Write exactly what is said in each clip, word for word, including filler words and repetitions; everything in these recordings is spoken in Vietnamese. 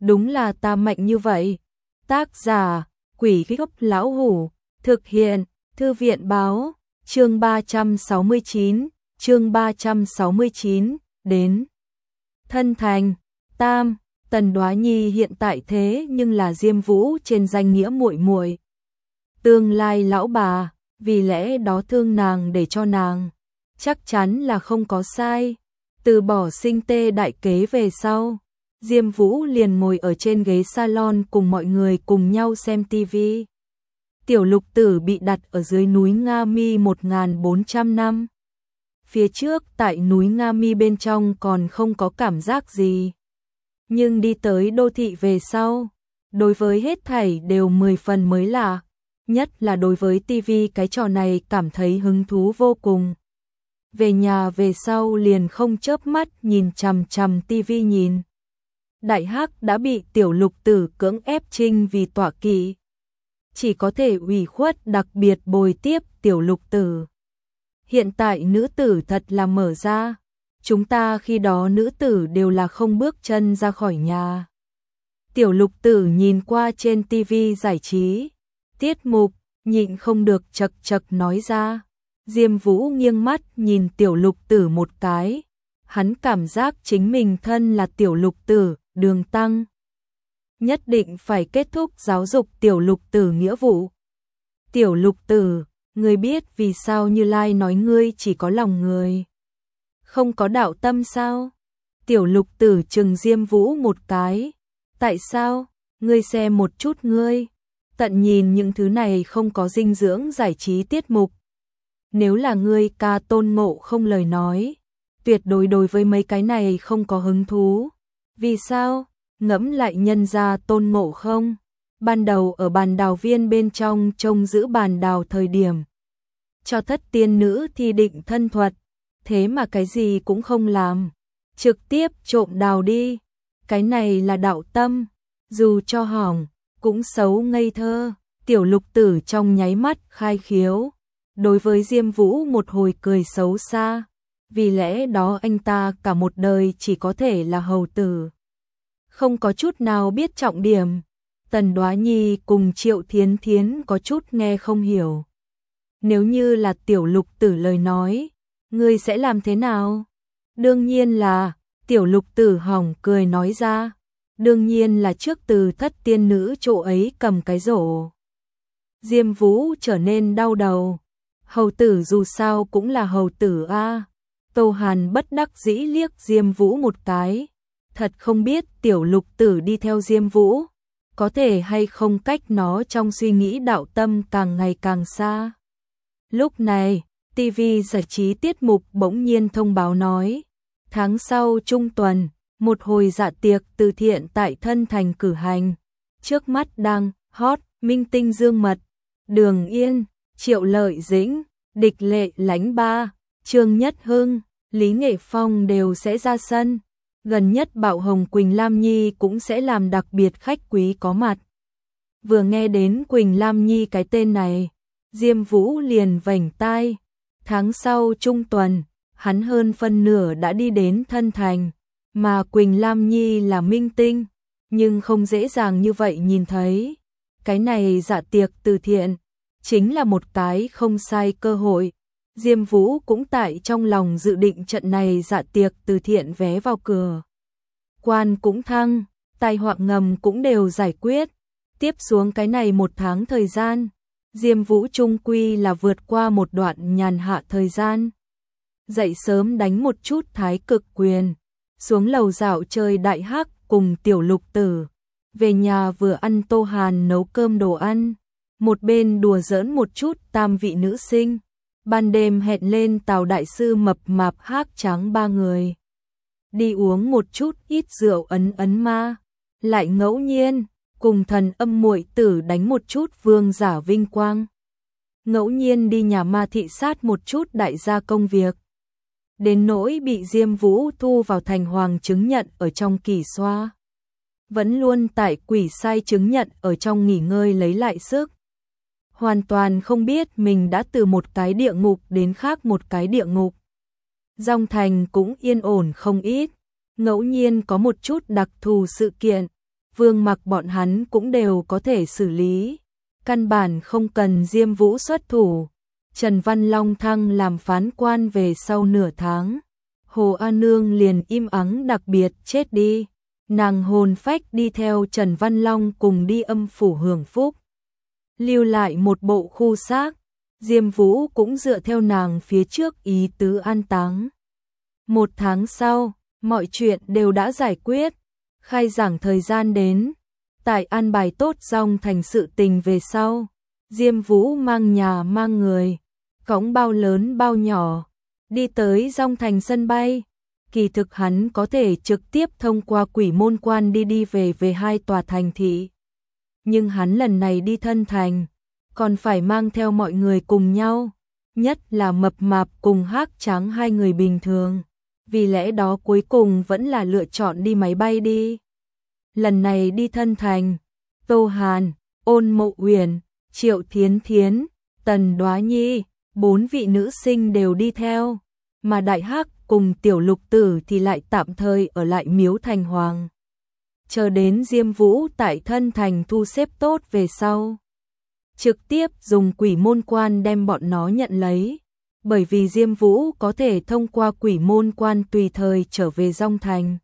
đúng là ta mạnh như vậy. Tác giả, Quỷ Gốc Lão Hủ, thực hiện, Thư viện Báo, chương ba trăm sáu mươi chín, chương ba trăm sáu mươi chín, đến. Thân thành, Tam, Tần Đoá Nhi hiện tại thế nhưng là Diêm Vũ trên danh nghĩa muội muội. Tương lai lão bà, vì lẽ đó thương nàng để cho nàng, chắc chắn là không có sai. Từ bỏ sinh tê đại kế về sau, Diêm Vũ liền ngồi ở trên ghế salon cùng mọi người cùng nhau xem tivi. Tiểu Lục Tử bị đặt ở dưới núi Nga Mi một nghìn bốn trăm năm. Phía trước tại núi Nga Mi bên trong còn không có cảm giác gì. Nhưng đi tới đô thị về sau, đối với hết thảy đều mười phần mới lạ. Nhất là đối với tivi cái trò này cảm thấy hứng thú vô cùng. Về nhà về sau liền không chớp mắt nhìn chằm chằm tivi nhìn. Đại Hắc đã bị Tiểu Lục Tử cưỡng ép trinh vì tọa kỵ. Chỉ có thể ủy khuất đặc biệt bồi tiếp Tiểu Lục Tử. Hiện tại nữ tử thật là mở ra. Chúng ta khi đó nữ tử đều là không bước chân ra khỏi nhà. Tiểu Lục Tử nhìn qua trên tivi giải trí. Tiết mục, nhịn không được chật chật nói ra. Diêm Vũ nghiêng mắt nhìn Tiểu Lục Tử một cái. Hắn cảm giác chính mình thân là Tiểu Lục Tử, Đường Tăng. Nhất định phải kết thúc giáo dục Tiểu Lục Tử nghĩa vụ. Tiểu Lục Tử, ngươi biết vì sao Như Lai nói ngươi chỉ có lòng người, không có đạo tâm sao? Tiểu Lục Tử trừng Diêm Vũ một cái. Tại sao? Ngươi xem một chút ngươi. Tận nhìn những thứ này không có dinh dưỡng giải trí tiết mục. Nếu là ngươi ca Tôn Ngộ Không lời nói, tuyệt đối đối với mấy cái này không có hứng thú. Vì sao? Ngẫm lại nhân gia Tôn Ngộ Không, ban đầu ở bàn đào viên bên trong trông giữ bàn đào thời điểm, cho thất tiên nữ thi định thân thuật, thế mà cái gì cũng không làm, trực tiếp trộm đào đi. Cái này là đạo tâm, dù cho hỏng, cũng xấu ngây thơ. Tiểu Lục Tử trong nháy mắt khai khiếu, đối với Diêm Vũ một hồi cười xấu xa, vì lẽ đó anh ta cả một đời chỉ có thể là hầu tử. Không có chút nào biết trọng điểm. Tần Đoá Nhi cùng Triệu Thiến Thiến có chút nghe không hiểu. Nếu như là Tiểu Lục Tử lời nói, ngươi sẽ làm thế nào? Đương nhiên là, Tiểu Lục Tử hỏng cười nói ra. Đương nhiên là trước từ thất tiên nữ chỗ ấy cầm cái rổ. Diêm Vũ trở nên đau đầu. Hầu tử dù sao cũng là hầu tử a. Tô Hàn bất đắc dĩ liếc Diêm Vũ một cái. Thật không biết Tiểu Lục Tử đi theo Diêm Vũ, có thể hay không cách nó trong suy nghĩ đạo tâm càng ngày càng xa. Lúc này, tivi giải trí tiết mục bỗng nhiên thông báo nói, tháng sau trung tuần, một hồi dạ tiệc từ thiện tại Thân Thành cử hành. Trước mắt đang hot, minh tinh Dương Mật, Đường Yên, Triệu Lợi Dĩnh, Địch Lệ Lánh Ba, Trương Nhất Hưng, Lý Nghệ Phong đều sẽ ra sân. Gần nhất Bảo Hồng Quỳnh Lam Nhi cũng sẽ làm đặc biệt khách quý có mặt. Vừa nghe đến Quỳnh Lam Nhi cái tên này, Diêm Vũ liền vành tai. Tháng sau trung tuần, hắn hơn phân nửa đã đi đến Thân Thành, mà Quỳnh Lam Nhi là minh tinh, nhưng không dễ dàng như vậy nhìn thấy. Cái này dạ tiệc từ thiện, chính là một cái không sai cơ hội. Diêm Vũ cũng tại trong lòng dự định trận này dạ tiệc từ thiện vé vào cửa. Quan cũng thăng, tai họa ngầm cũng đều giải quyết. Tiếp xuống cái này một tháng thời gian, Diêm Vũ trung quy là vượt qua một đoạn nhàn hạ thời gian. Dậy sớm đánh một chút thái cực quyền, xuống lầu dạo chơi Đại Hắc cùng Tiểu Lục Tử. Về nhà vừa ăn Tô Hàn nấu cơm đồ ăn, một bên đùa giỡn một chút tam vị nữ sinh. Ban đêm hẹn lên Tào đại sư mập mạp Hắc Trắng ba người đi uống một chút ít rượu ấn ấn ma, lại ngẫu nhiên cùng Thần Âm muội tử đánh một chút vương giả vinh quang, ngẫu nhiên đi nhà ma thị sát một chút đại gia công việc. Đến nỗi bị Diêm Vũ thu vào thành hoàng chứng nhận ở trong kỳ xoa, vẫn luôn tại quỷ sai chứng nhận ở trong nghỉ ngơi lấy lại sức. Hoàn toàn không biết mình đã từ một cái địa ngục đến khác một cái địa ngục. Dòng thành cũng yên ổn không ít, ngẫu nhiên có một chút đặc thù sự kiện, Vương Mặc bọn hắn cũng đều có thể xử lý, căn bản không cần Diêm Vũ xuất thủ. Trần Văn Long thăng làm phán quan về sau nửa tháng, Hồ A Nương liền im ắng đặc biệt chết đi, nàng hồn phách đi theo Trần Văn Long cùng đi âm phủ hưởng phúc, lưu lại một bộ khu xác, Diêm Vũ cũng dựa theo nàng phía trước ý tứ an táng. Một tháng sau, mọi chuyện đều đã giải quyết, khai giảng thời gian đến, tại an bài tốt Dòng Thành sự tình về sau, Diêm Vũ mang nhà mang người, cõng bao lớn bao nhỏ, đi tới Dòng Thành sân bay. Kỳ thực hắn có thể trực tiếp thông qua Quỷ Môn Quan đi đi về về hai tòa thành thị. Nhưng hắn lần này đi Thân Thành, còn phải mang theo mọi người cùng nhau, nhất là Mập Mạp cùng Hắc Tráng hai người bình thường. Vì lẽ đó cuối cùng vẫn là lựa chọn đi máy bay đi. Lần này đi Thân Thành, Tô Hàn, Ôn Mộ Uyển, Triệu Thiến Thiến, Tần Đoá Nhi, bốn vị nữ sinh đều đi theo, mà Đại Hắc cùng Tiểu Lục Tử thì lại tạm thời ở lại Miếu Thành Hoàng. Chờ đến Diêm Vũ tại Thân Thành thu xếp tốt về sau, trực tiếp dùng Quỷ Môn Quan đem bọn nó nhận lấy, bởi vì Diêm Vũ có thể thông qua Quỷ Môn Quan tùy thời trở về Dòng Thành.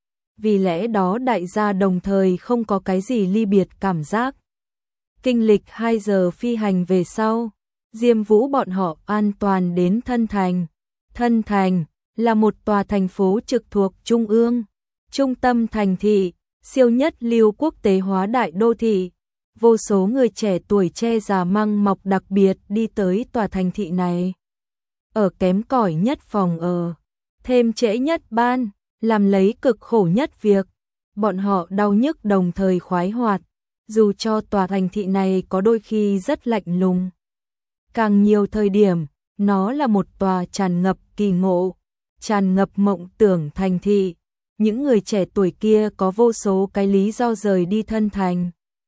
Vì lẽ đó đại gia đồng thời không có cái gì ly biệt cảm giác. Kinh lịch hai giờ phi hành về sau, Diêm Vũ bọn họ an toàn đến Thân Thành. Thân Thành là một tòa thành phố trực thuộc Trung ương, trung tâm thành thị, siêu nhất lưu quốc tế hóa đại đô thị. Vô số người trẻ tuổi che già măng mọc đặc biệt đi tới tòa thành thị này. Ở kém cỏi nhất phòng ở, thêm trễ nhất ban, làm lấy cực khổ nhất việc, bọn họ đau nhức đồng thời khoái hoạt, dù cho tòa thành thị này có đôi khi rất lạnh lùng. Càng nhiều thời điểm, nó là một tòa tràn ngập kỳ ngộ, tràn ngập mộng tưởng thành thị. Những người trẻ tuổi kia có vô số cái lý do rời đi Thân Thành.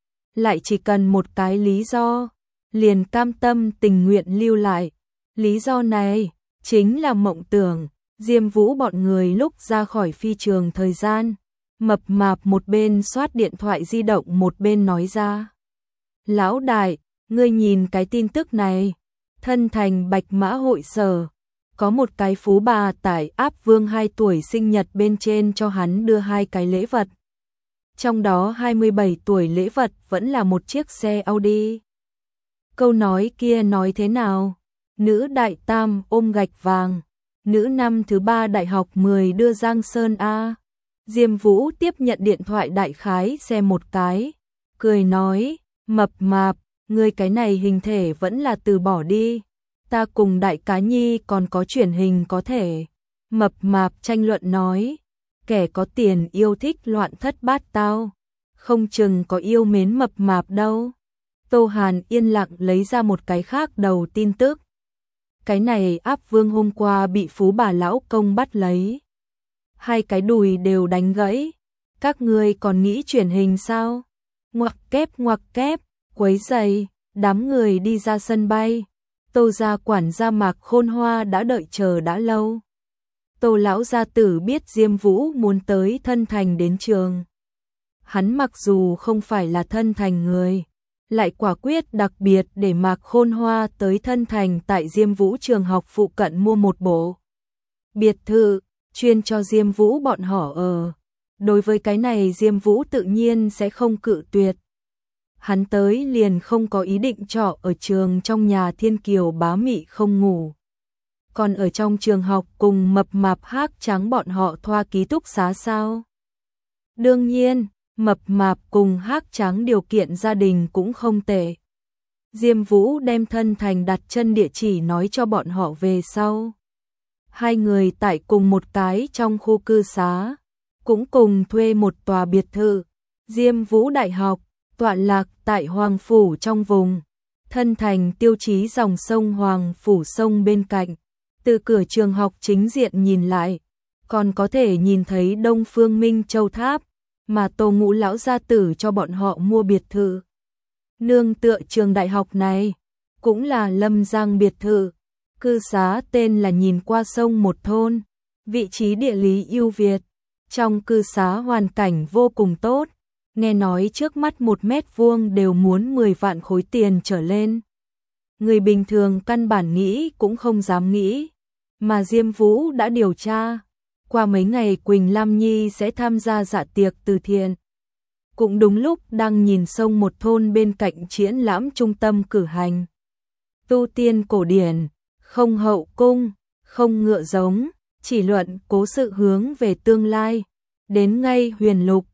Lại chỉ cần một cái lý do, liền cam tâm tình nguyện lưu lại. Lý do này chính là mộng tưởng. Diêm Vũ bọn người lúc ra khỏi phi trường thời gian, Mập Mạp một bên soát điện thoại di động một bên nói ra. Lão đại, ngươi nhìn cái tin tức này, Thân Thành Bạch Mã hội sở, có một cái phú bà tại Áp Vương hai tuổi sinh nhật bên trên cho hắn đưa hai cái lễ vật. Trong đó hai mươi bảy tuổi lễ vật vẫn là một chiếc xe Audi. Câu nói kia nói thế nào? Nữ đại tam ôm gạch vàng, nữ năm thứ ba đại học mười đưa Giang Sơn A. Diêm Vũ tiếp nhận điện thoại đại khái xem một cái, cười nói, Mập Mạp, ngươi cái này hình thể vẫn là từ bỏ đi, ta cùng Đại Cá Nhi còn có truyền hình có thể. Mập Mạp tranh luận nói, kẻ có tiền yêu thích loạn thất bát tao, không chừng có yêu mến Mập Mạp đâu. Tô Hàn yên lặng lấy ra một cái khác đầu tin tức. Cái này Áp Vương hôm qua bị phú bà lão công bắt lấy, hai cái đùi đều đánh gãy, các ngươi còn nghĩ truyền hình sao? Ngoặc kép ngoặc kép, quấy giày, đám người đi ra sân bay. Tô gia quản gia Mạc Khôn Hoa đã đợi chờ đã lâu. Tô lão gia tử biết Diêm Vũ muốn tới Thân Thành đến trường. Hắn mặc dù không phải là Thân Thành người, lại quả quyết đặc biệt để Mạc Khôn Hoa tới Thân Thành tại Diêm Vũ trường học phụ cận mua một bộ biệt thự, chuyên cho Diêm Vũ bọn họ ở. Đối với cái này Diêm Vũ tự nhiên sẽ không cự tuyệt. Hắn tới liền không có ý định trọ ở trường trong nhà Thiên Kiều bá mị không ngủ. Còn ở trong trường học cùng Mập Mạp Hắc Tráng bọn họ thoa ký túc xá sao? Đương nhiên, Mập Mạp cùng Hắc Tráng điều kiện gia đình cũng không tệ. Diêm Vũ đem Thân Thành đặt chân địa chỉ nói cho bọn họ về sau. Hai người tại cùng một cái trong khu cư xá, cũng cùng thuê một tòa biệt thự. Diêm Vũ Đại học, tọa lạc tại Hoàng Phủ trong vùng. Thân Thành tiêu chí dòng sông Hoàng Phủ sông bên cạnh. Từ cửa trường học chính diện nhìn lại, còn có thể nhìn thấy Đông Phương Minh Châu Tháp, mà Tô Ngũ lão gia tử cho bọn họ mua biệt thự. Nương tựa trường đại học này, cũng là Lâm Giang biệt thự. Cư xá tên là nhìn qua sông một thôn, vị trí địa lý ưu việt. Trong cư xá hoàn cảnh vô cùng tốt, Nghe nói trước mắt một mét vuông đều muốn mười vạn khối tiền trở lên. Người bình thường căn bản nghĩ cũng không dám nghĩ, mà Diêm Vũ đã điều tra. Qua mấy ngày Quỳnh Lam Nhi sẽ tham gia dạ tiệc từ thiện. Cũng đúng lúc đang nhìn sông một thôn bên cạnh triển lãm trung tâm cử hành. Tu tiên cổ điển, không hậu cung, không ngựa giống, chỉ luận cố sự hướng về tương lai. Đến ngay huyền lục,